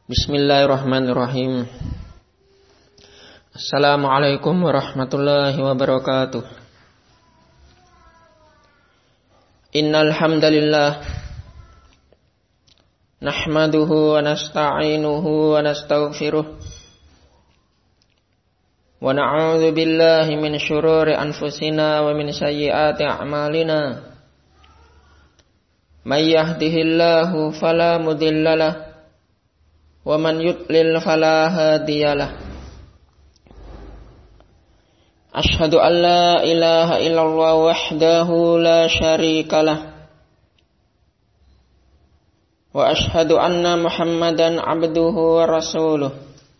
Bismillahirrahmanirrahim. Assalamualaikum warahmatullahi wabarakatuh. Innal hamdalillah nahmaduhu wa nasta'inuhu wa nastaghfiruh wa na'udzu billahi min syururi anfusina wa min sayyiati a'malina. May yahdihillahu fala mudhillalah wa man yudlil fala hadiyalah. Asyhadu an la ilaha illallah wahdahu la syarikalah wa asyhadu anna Muhammadan abduhu wa rasuluh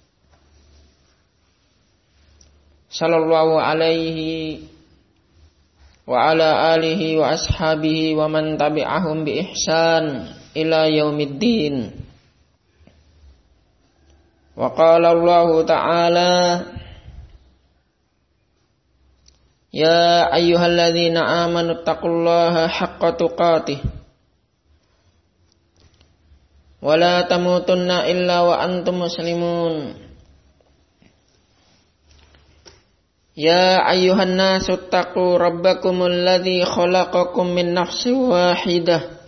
sallallahu alaihi wa ala alihi wa ashabihi wa man tabi'ahum bi ihsan ila yaumiddin. Wa qala Allah ta'ala ya ayyuhalladzina amanu taqullaha haqqa tuqatih wa la tamutunna illa wa antum muslimun. Ya ayyuhan nasu taqu rabbakumul ladzi khalaqakum min nafsin wahidah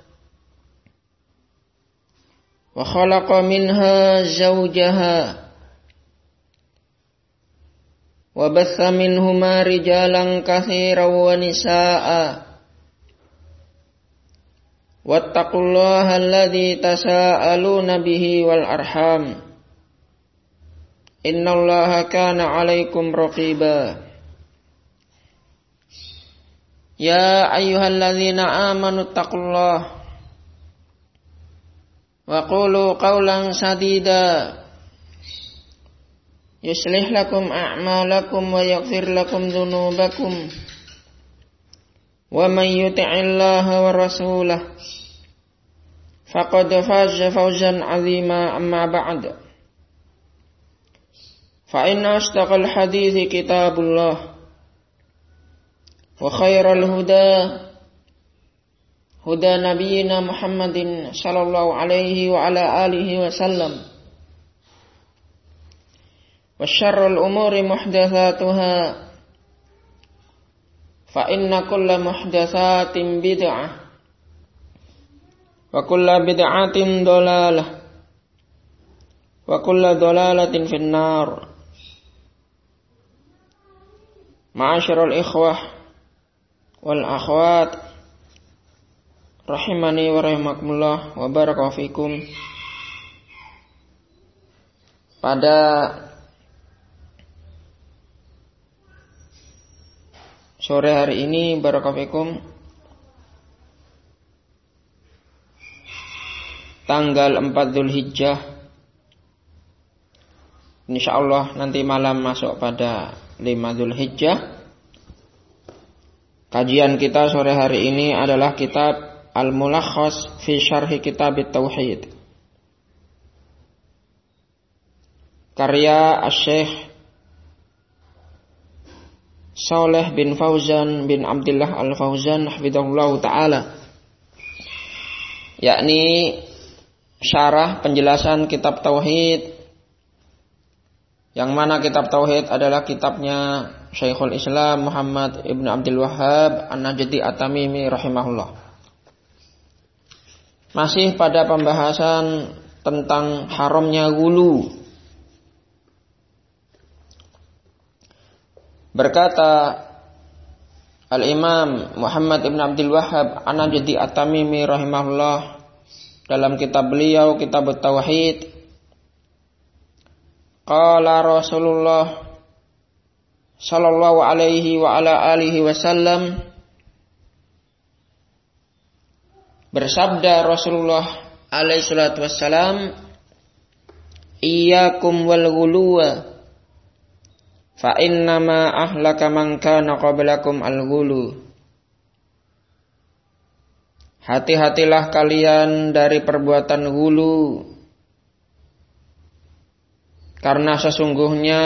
wa khalaqa minha zawjaha wa batha minhuma rijalan katsiran wa nisaa'a wattaqullaha alladzi tasaaluna bihi wal arham innallaha kana 'alaikum raqiba. Ya ayyuhalladzina amanu taqullaha wa qulu qawlan sadida yuslih lakum a'malakum wa yaghfir lakum dhunubakum wa man yuti'illaha wa rasulahu faqad faza fawzan 'azima. Amma ba'd, fa inna asdaqal hadithi kitabullah wa khairal huda huda nabiyyina Muhammadin sallallahu alaihi wa ala alihi wa sallam wa syarrul umuri muhdatsatuha fa inna kulla muhdatsatin bid'ah wa kulla bid'atin dhalalah wa kulla dhalalatin finnar. Ma'asyiral ikhwah wal akhwat rahimani wa rahimakumullah wa barakallahu fikum. Pada sore hari ini barakallahu fikum, tanggal 4 Dzulhijjah, insyaallah nanti malam masuk pada 5 Dzulhijjah. Kajian kita sore hari ini adalah kitab Al-Mulakhas fi Syarhi Kitab Tauhid, karya Asy-Syaikh Shalih bin Fauzan bin Abdullah Al-Fauzan hafizahullah taala, yakni syarah penjelasan kitab tauhid, yang mana kitab tauhid adalah kitabnya Syekhul Islam Muhammad ibn Abdul Wahhab An-Najdi At-Tamimi rahimahullah. Masih pada pembahasan tentang haramnya ghulu. Berkata Al-Imam Muhammad ibn Abdul Wahhab An-Najdi At-Tamimi rahimahullah dalam kitab beliau Kitab Tauhid, qala Rasulullah sallallahu alaihi wa ala alihi wasallam, bersabda Rasulullah alaihi salatu wassalam, iyyakum wal ghuluwa fa innama ahlaka man kana qablakum al ghulu. Hati-hatilah kalian dari perbuatan ghulu, karena sesungguhnya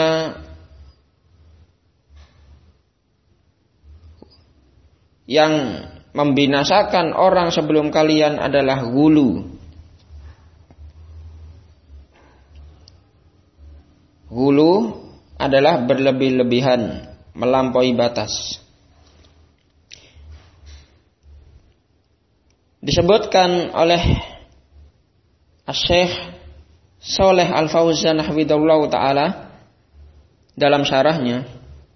yang membinasakan orang sebelum kalian adalah ghulu. Gulu adalah berlebih-lebihan, melampaui batas. Disebutkan oleh Syekh Shalih Al-Fauzan hafizahullah taala dalam syarahnya,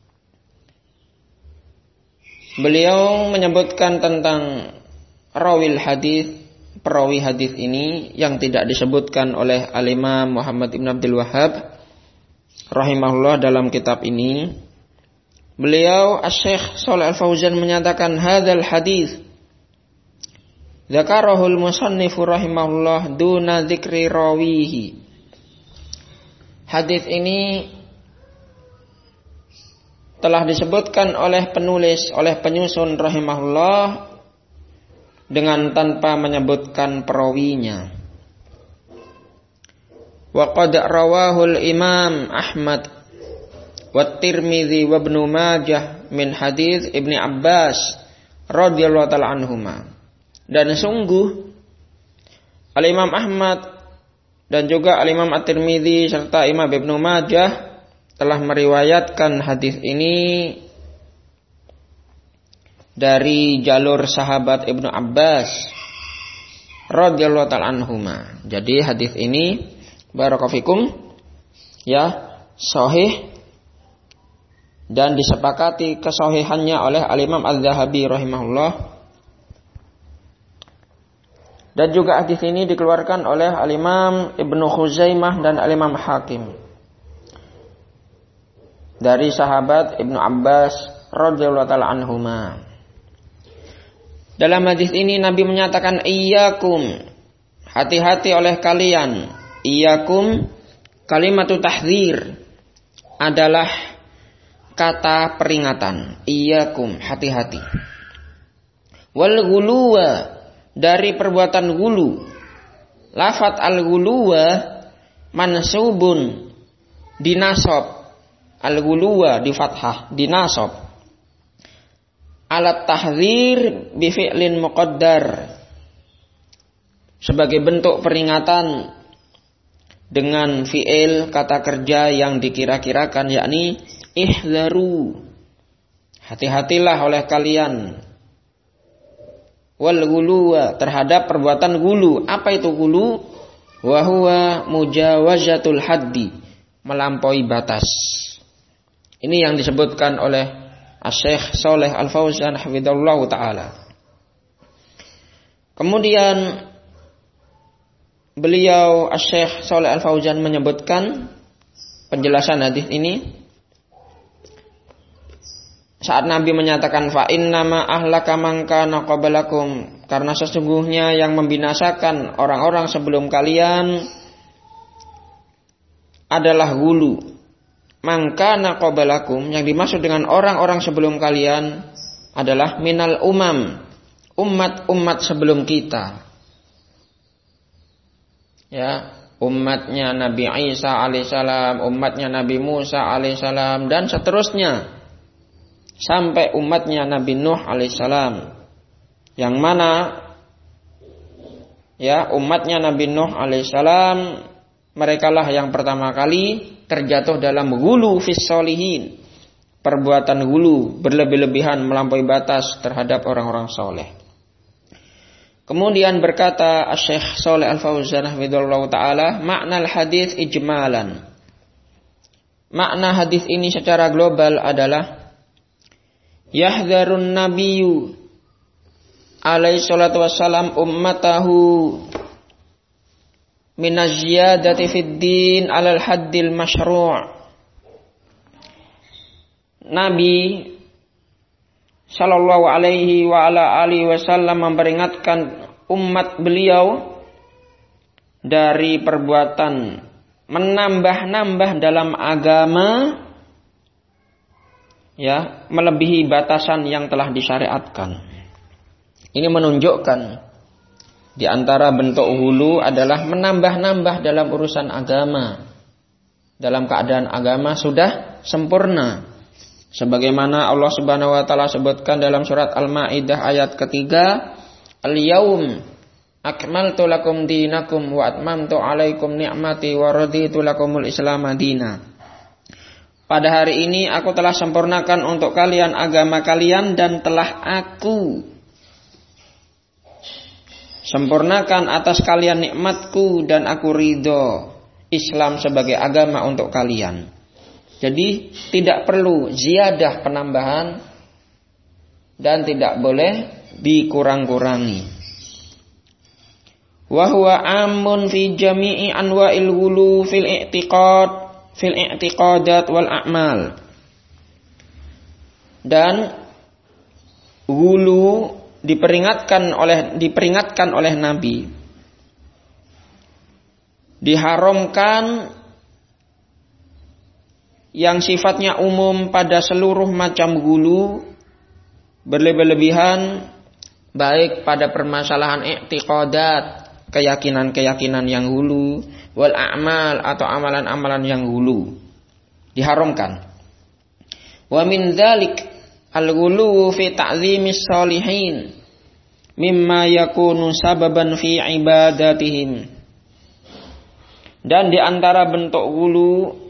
beliau menyebutkan tentang rawil hadis, perawi hadis ini yang tidak disebutkan oleh Al-Imam Muhammad ibn Abdul Wahhab rahimahullah dalam kitab ini. Beliau Syekh Shalih Al-Fauzan menyatakan hadzal hadis Dzakarahul musannifu rahimahullah duna dzikri rawihi. Hadis ini telah disebutkan oleh penulis, oleh penyusun rahimahullah dengan tanpa menyebutkan perawinya. Wa qad rawahul Imam Ahmad wa Tirmidzi wa Ibnu Majah min hadis Ibnu Abbas radhiyallahu ta'ala anhuma. Dan sungguh Al-Imam Ahmad dan juga Al-Imam At-Tirmidzi serta Imam Ibnu Majah telah meriwayatkan hadis ini dari jalur sahabat Ibnu Abbas radhiyallahu ta'ala anhuma. Jadi hadis ini barakallahu ya sahih dan disepakati kesahihannya oleh Al-Imam Az-Zahabi rahimahullah. Dan juga hadis ini dikeluarkan oleh Al-Imam Ibnu Khuzaimah dan Al-Imam Hakim dari sahabat Ibnu Abbas radhiyallahu ta'ala anhuma. Dalam hadis ini Nabi menyatakan iyyakum, hati-hati oleh kalian. Iyyakum kalimatu tahdzir adalah kata peringatan. Iyyakum, hati-hati. Wal ghuluwa, dari perbuatan gulu. Lafat al-ghuluwa mansubun, dinasab. Al-ghuluwa di fathah, dinasab. Alat tahdzir bi fi'lin muqaddar, sebagai bentuk peringatan dengan fi'il kata kerja yang dikira-kirakan, yakni ihzaru, hati-hatilah oleh kalian. Wal ghuluwa, terhadap perbuatan gulu. Apa itu gulu? Wa huwa mujawazatul haddi, melampaui batas. Ini yang disebutkan oleh Syekh Shalih Al-Fauzan hafizahullah taala. Kemudian beliau Syekh Shalih Al-Fauzan menyebutkan penjelasan hadis ini saat Nabi menyatakan fa innama ahlaka man kana qablakum, karena sesungguhnya yang membinasakan orang-orang sebelum kalian adalah hulu. Man kana qablakum, yang dimaksud dengan orang-orang sebelum kalian adalah minal umam, umat-umat sebelum kita. Ya, umatnya Nabi Isa alaihissalam, umatnya Nabi Musa alaihissalam, dan seterusnya sampai umatnya Nabi Nuh alaihissalam, yang mana ya umatnya Nabi Nuh alaihissalam merekalah yang pertama kali terjatuh dalam ghulu fis sholihin, perbuatan ghulu, berlebih-lebihan, melampaui batas terhadap orang-orang soleh. Kemudian berkata Syekh Shalih Al-Fauzan hafizahullah taala, makna al-hadits ijmalan, makna hadis ini secara global adalah yahdharun nabiyyu alaihi salatu wassalam ummatahu minaz ziyadati fid din alal haddil masyru'. Nabi sallallahu alaihi wa ala alihi wasallam memperingatkan umat beliau dari perbuatan menambah-nambah dalam agama, ya, melebihi batasan yang telah disyariatkan. Ini menunjukkan di antara bentuk hulu adalah menambah-nambah dalam urusan agama, dalam keadaan agama sudah sempurna, sebagaimana Allah Subhanahu wa taala sebutkan dalam surat Al-Maidah ayat ketiga, al-yaum akmaltu lakum dinakum wa atmamtu alaikum ni'mati wa raditu lakumul islam madina. pada hari ini aku telah sempurnakan untuk kalian agama kalian dan telah aku sempurnakan atas kalian nikmatku dan aku ridho Islam sebagai agama untuk kalian. Jadi tidak perlu ziyadah penambahan dan tidak boleh dikurang-kurangi. Wa huwa amun fi jami'i anwa'il ghulu fil i'tiqadat wal a'mal. Dan ghulu diperingatkan oleh Nabi. Diharamkan yang sifatnya umum pada seluruh macam ghulu, berlebih-lebihan baik pada permasalahan i'tiqadat, keyakinan-keyakinan yang hulu, wal a'mal atau amalan-amalan yang hulu, diharamkan. Wa min dzalik al-ghulu fi ta'zimis shalihin mimma yakunu sababan fi ibadatihim. Dan di antara bentuk ghulu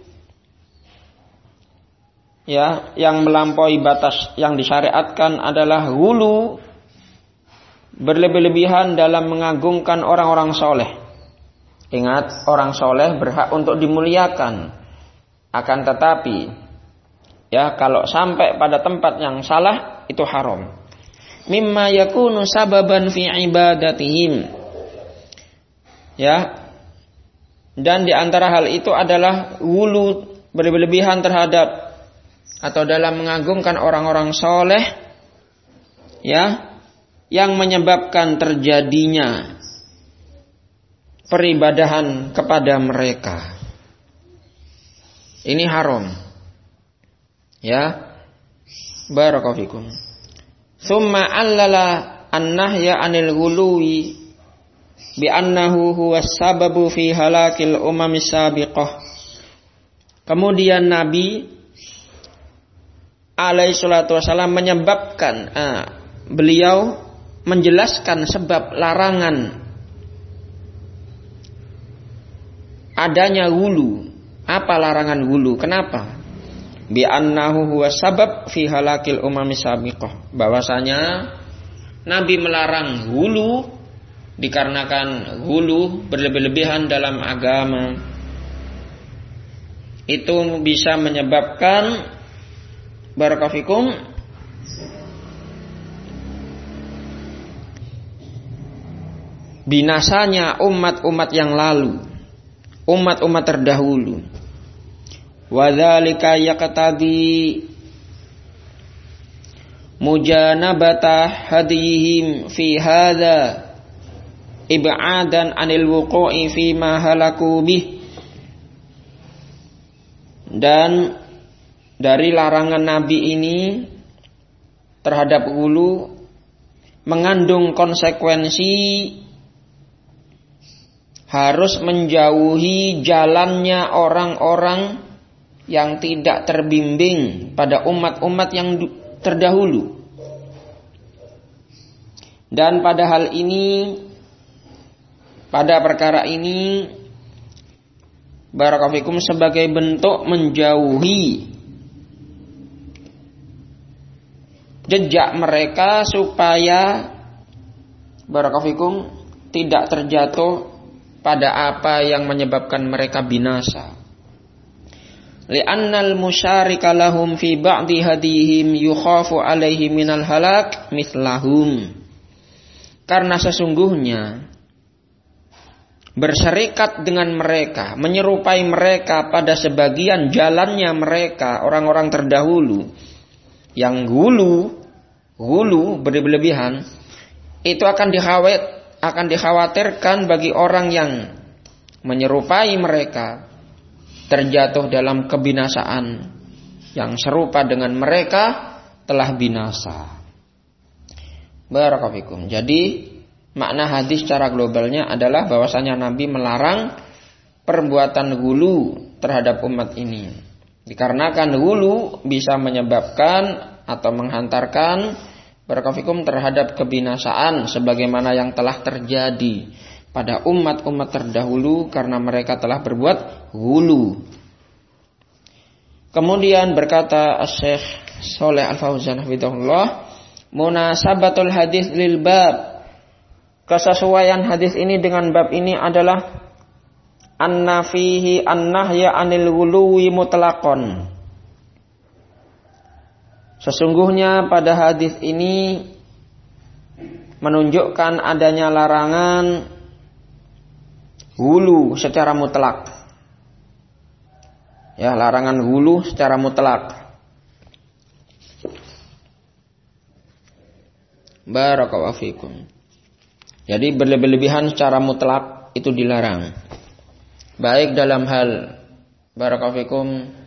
ya yang melampaui batas yang disyariatkan adalah ghulu berlebih-lebihan dalam mengagungkan orang-orang soleh. Ingat, orang soleh berhak untuk dimuliakan. Akan tetapi, ya kalau sampai pada tempat yang salah, itu haram. Mimma yakunu sababan fi ibadatihim. Ya. Dan di antara hal itu adalah ghulu berlebih-lebihan terhadap atau dalam mengagungkan orang-orang soleh. Ya. Yang menyebabkan terjadinya peribadahan kepada mereka. Ini haram. Ya. Barakallahu fikum. Tsumma allala an-nahya 'anil ghuluwi bi annahu huwa sababu fi halakil umamis sabiqah. Kemudian Nabi alaihi salatu wasallam menyebabkan beliau menjelaskan sebab larangan adanya ghulu. Apa larangan ghulu? Kenapa? Bi annahu huwa sabab fi halakil umami sabiqah. Bahwasanya Nabi melarang ghulu dikarenakan ghulu berlebih-lebihan dalam agama itu bisa menyebabkan barakafikum binasanya umat-umat yang lalu, umat-umat terdahulu. Wa dzalika yaqtadi mujanabata hadihim fi hadza ib'adan 'anil wuqu'i fi ma halaku bih. Dan dari larangan Nabi ini terhadap ghulu mengandung konsekuensi harus menjauhi jalannya orang-orang yang tidak terbimbing pada umat-umat yang terdahulu. Dan pada hal ini, pada perkara ini, barakallahu fikum, sebagai bentuk menjauhi jejak mereka supaya barakallahu fikum tidak terjatuh pada apa yang menyebabkan mereka binasa. Li'annal musyarika lahum fi ba'di hadihim yukhafu alaihi minal halak mithlahum. Karena sesungguhnya berserikat dengan mereka, menyerupai mereka pada sebagian jalannya mereka, orang-orang terdahulu yang ghulu berlebihan, itu akan dikhawatirkan bagi orang yang menyerupai mereka terjatuh dalam kebinasaan yang serupa dengan mereka telah binasa. Barakallahu fikum. Jadi makna hadis secara globalnya adalah bahwasanya Nabi melarang perbuatan ghulu terhadap umat ini. Dikarenakan ghulu bisa menyebabkan atau menghantarkan barakallahu fikum terhadap kebinasaan sebagaimana yang telah terjadi pada umat-umat terdahulu karena mereka telah berbuat ghulu. Kemudian berkata Syekh Shalih Al-Fauzan hafizahullah, munasabatul hadis lil bab. Kesesuaian hadis ini dengan bab ini adalah anna fihi an-nahya 'anil ghuluwi mutlaqan. Sesungguhnya pada hadis ini menunjukkan adanya larangan hulu secara mutlak. Ya, larangan hulu secara mutlak. Barakallahu fikum. Jadi berlebih-lebihan secara mutlak itu dilarang. Baik dalam hal barakallahu fikum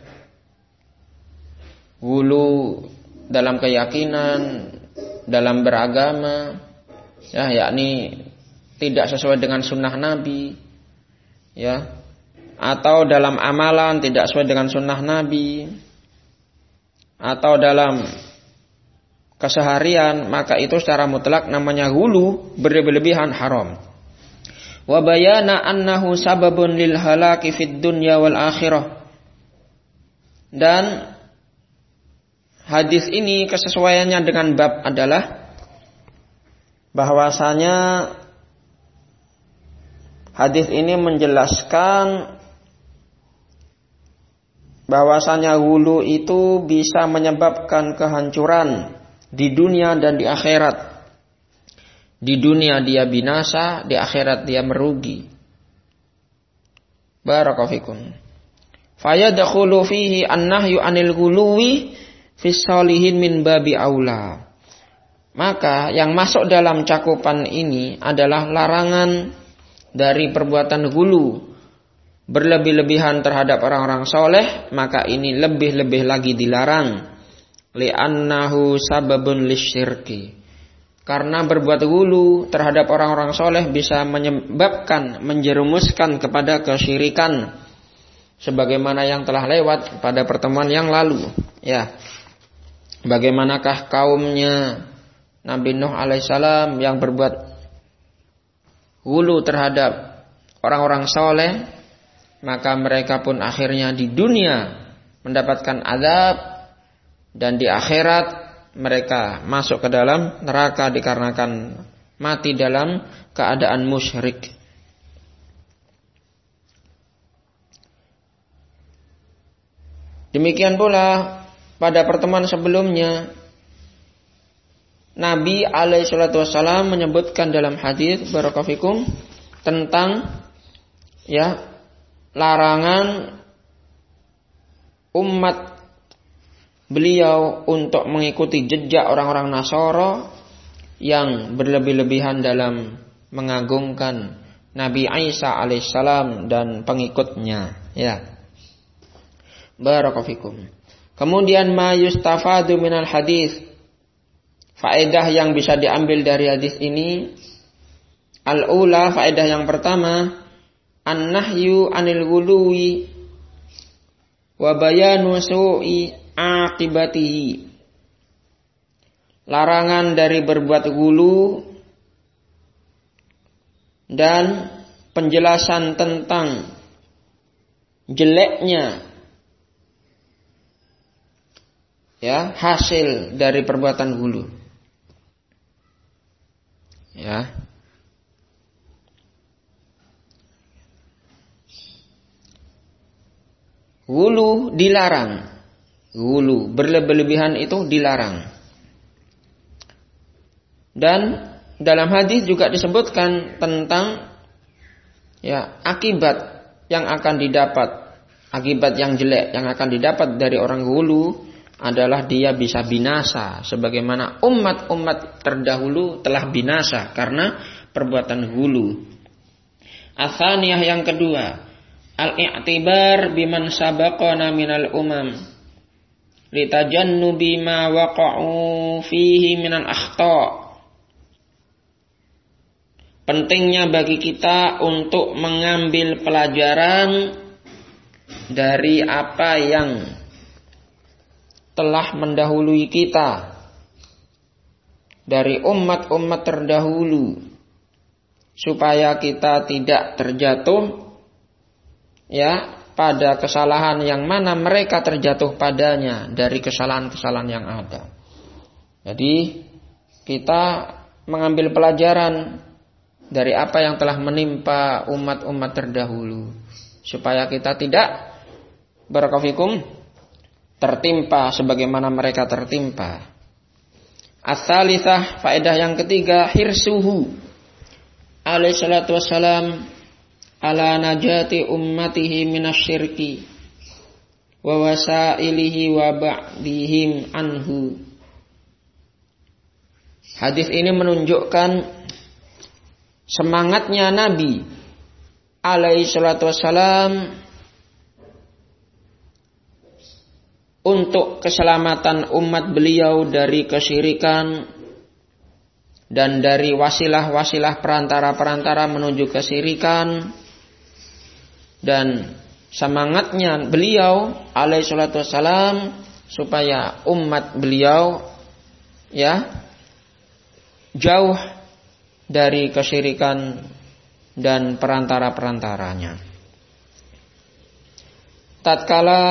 hulu dalam keyakinan, dalam beragama, ya, yakni tidak sesuai dengan sunnah Nabi, ya, atau dalam amalan tidak sesuai dengan sunnah Nabi, atau dalam keseharian, maka itu secara mutlak namanya hulu, berlebihan, haram. Wa bayana annahu sababun lil halaki fid dunya wal akhirah. Dan hadis ini kesesuaiannya dengan bab adalah bahwasanya hadis ini menjelaskan bahwasanya hulu itu bisa menyebabkan kehancuran di dunia dan di akhirat. Di dunia dia binasa, di akhirat dia merugi. Barakallahu fikum. Fayadkhulu fihi an-nahyu 'anil ghuluwi fis shalihin min babi aula. Maka yang masuk dalam cakupan ini adalah larangan dari perbuatan ghulu, berlebih-lebihan terhadap orang-orang soleh, maka ini lebih-lebih lagi dilarang. Li'annahu sababun lisyirki. Karena berbuat ghulu terhadap orang-orang soleh bisa menyebabkan, menjerumuskan kepada kesyirikan. Sebagaimana yang telah lewat pada pertemuan yang lalu. Ya, bagaimanakah kaumnya Nabi Nuh alaihissalam yang berbuat ghulu terhadap orang-orang soleh, maka mereka pun akhirnya di dunia mendapatkan azab, dan di akhirat mereka masuk ke dalam neraka dikarenakan mati dalam keadaan musyrik. Demikian pula pada pertemuan sebelumnya Nabi alaihi salatu wassalam menyebutkan dalam hadis barakallahu fikum tentang ya larangan umat beliau untuk mengikuti jejak orang-orang Nasara yang berlebih-lebihan dalam mengagungkan Nabi Isa alaihissalam dan pengikutnya. Ya, barakallahu fikum. Kemudian ma yustafadu minal hadis, faedah yang bisa diambil dari hadis ini. Al-ula, faedah yang pertama, an-nahyu 'anil ghuluwi wa bayanu su'i akibatihi. Larangan dari berbuat ghulu dan penjelasan tentang jeleknya ya hasil dari perbuatan ghulu. Ya. Ghulu dilarang. Ghulu, berlebih-lebihan itu dilarang. Dan dalam hadis juga disebutkan tentang ya akibat yang akan didapat, akibat yang jelek yang akan didapat dari orang ghulu adalah dia bisa binasa, sebagaimana umat-umat terdahulu telah binasa karena perbuatan ghulu. Atsaniyah, yang kedua, al-i'tibar biman sabaqana minal umam litajannubi ma waqa'u fihi minal akhta'. Pentingnya bagi kita untuk mengambil pelajaran dari apa yang telah mendahului kita dari umat-umat terdahulu, supaya kita tidak terjatuh ya pada kesalahan yang mana mereka terjatuh padanya dari kesalahan-kesalahan yang ada. Jadi kita mengambil pelajaran dari apa yang telah menimpa umat-umat terdahulu, supaya kita tidak barakallahu tertimpa sebagaimana mereka tertimpa. Ats-tsalitsah, faedah yang ketiga, hirsuhu alaihi salatu wassalam ala najati ummatihi minasyirki wa wasailihi wa ba'dihim anhu. Hadis ini menunjukkan semangatnya Nabi alaihi salatu wassalam untuk keselamatan umat beliau dari kesyirikan dan dari wasilah-wasilah perantara-perantara menuju kesyirikan, dan semangatnya beliau alaihi salatu wassalam supaya umat beliau jauh dari kesyirikan dan perantara-perantaranya. Tatkala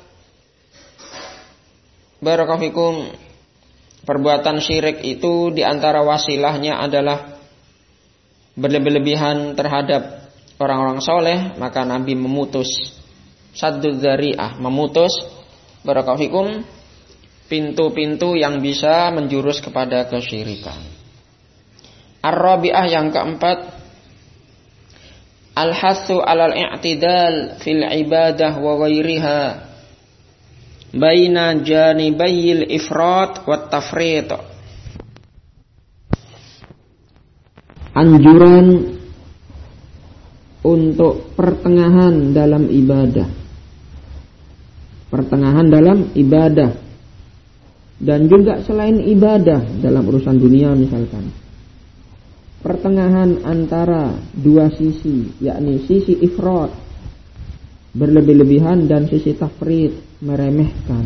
barakallahu fikum perbuatan syirik itu diantara wasilahnya adalah berlebih-lebihan terhadap orang-orang soleh, maka Nabi memutus sadduz dzari'ah, memutus barakallahu fikum pintu-pintu yang bisa menjurus kepada kesyirikan. Ar-rabi'ah, yang keempat, al-hassu 'alal i'tidal fil ibadah wa ghairiha baina janibayil ifrat wat tafrit. Anjuran untuk pertengahan dalam ibadah. Pertengahan dalam ibadah. Dan juga selain ibadah dalam urusan dunia misalkan. Pertengahan antara dua sisi, yakni sisi ifrat, berlebih-lebihan, dan sisi tafrit, meremehkan.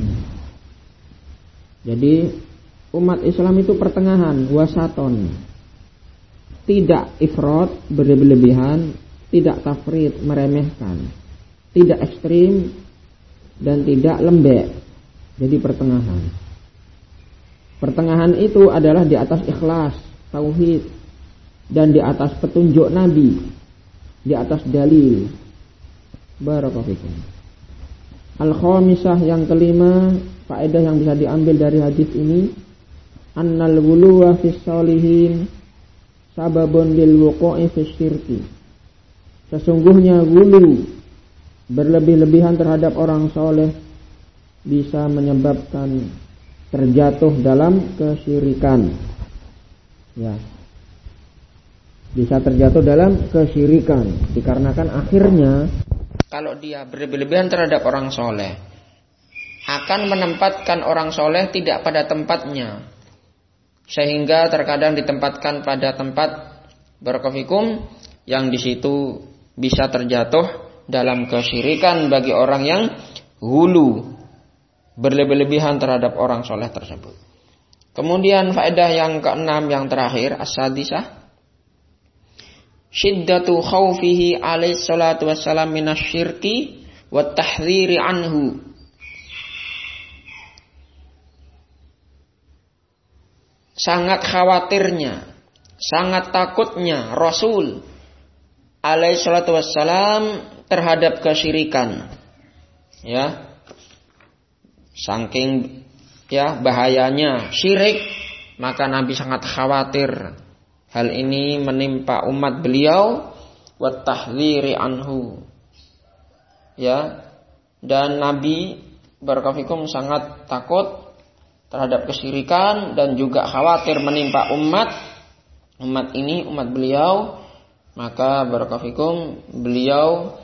Jadi umat Islam itu pertengahan, wasaton. Tidak ifrat, berlebih-lebihan, tidak tafrit, meremehkan. Tidak ekstrim dan tidak lembek. Jadi pertengahan. Pertengahan itu adalah di atas ikhlas, tauhid, dan di atas petunjuk Nabi, di atas dalil. Barakallahu fikum. Al-khamisah, yang kelima, faedah yang bisa diambil dari hadis ini, annal ghuluwa fis sholihin sababun lil wuqu'i fis syirki. Sesungguhnya ghulu, berlebih-lebihan terhadap orang soleh, bisa menyebabkan terjatuh dalam kesyirikan. Ya. Bisa terjatuh dalam kesyirikan dikarenakan akhirnya kalau dia berlebih-lebihan terhadap orang soleh, akan menempatkan orang soleh tidak pada tempatnya, sehingga terkadang ditempatkan pada tempat barakallahu fikum yang di situ bisa terjatuh dalam kesyirikan bagi orang yang hulu, berlebih-lebihan terhadap orang soleh tersebut. Kemudian faedah yang keenam, yang terakhir, as-sadisah, syiddatu khawfihi alaihi salatu wassalam minasyirki wa tahdhiri anhu. Sangat khawatirnya, sangat takutnya Rasul alaihi salatu wassalam terhadap kesyirikan. Ya. Saking bahayanya syirik, maka Nabi sangat khawatir hal ini menimpa umat beliau, wa tahdhiri anhu. Ya, dan Nabi barakallahu fikum sangat takut terhadap kesyirikan dan juga khawatir menimpa umat ini, umat beliau, maka barakallahu fikum beliau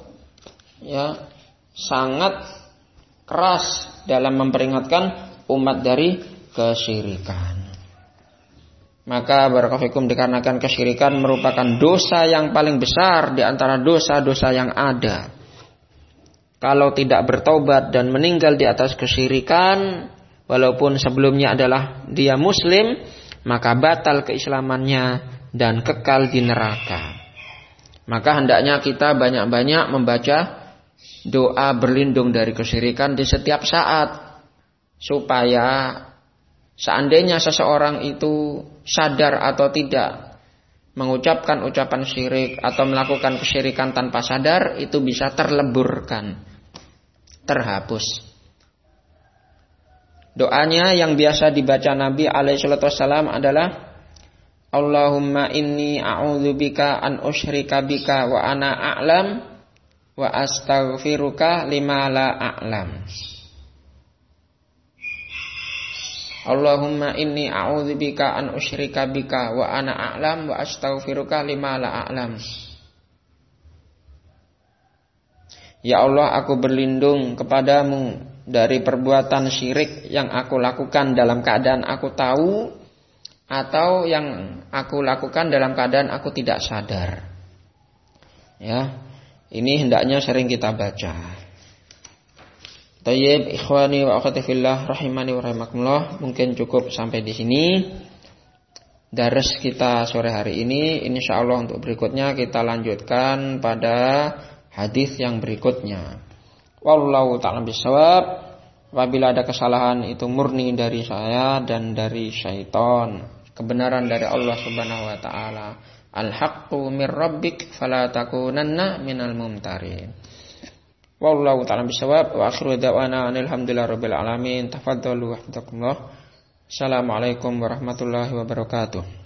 sangat keras dalam memperingatkan umat dari kesyirikan. Maka barakallahu fikum dikarenakan kesyirikan merupakan dosa yang paling besar di antara dosa-dosa yang ada. Kalau tidak bertobat dan meninggal di atas kesyirikan, walaupun sebelumnya adalah dia muslim, maka batal keislamannya dan kekal di neraka. Maka hendaknya kita banyak-banyak membaca doa berlindung dari kesyirikan di setiap saat, supaya seandainya seseorang itu sadar atau tidak mengucapkan ucapan syirik atau melakukan kesyirikan tanpa sadar, itu bisa terleburkan, terhapus. Doanya yang biasa dibaca Nabi alaihissalam adalah Allahumma inni a'udzubika an usyrika bika wa ana a'lam wa astaghfiruka lima la a'lam. Allahumma inni a'udzubika an usyrika bika wa ana a'lam wa astaghfiruka lima la a'lam. Ya Allah, aku berlindung kepadamu dari perbuatan syirik yang aku lakukan dalam keadaan aku tahu, atau yang aku lakukan dalam keadaan aku tidak sadar. Ya, ini hendaknya sering kita baca. Tayyib, ikhwani wa akhwati fillah rahimani wa rahimakumullah. Mungkin cukup sampai di sini dars kita sore hari ini. Insyaallah untuk berikutnya kita lanjutkan pada hadis yang berikutnya. Wallahu ta'ala bishawab. Apabila ada kesalahan itu murni dari saya dan dari syaitan. Kebenaran dari Allah Subhanahu wa taala. Al-haqqu mir rabbik fala takunanna minal mumtarin. Wallahu ta'ala bishawab wa akhiru da'wana alhamdulillahi rabbil alamin. Tafadhalu wa hafizakumullah. Assalamualaikum warahmatullahi wabarakatuh.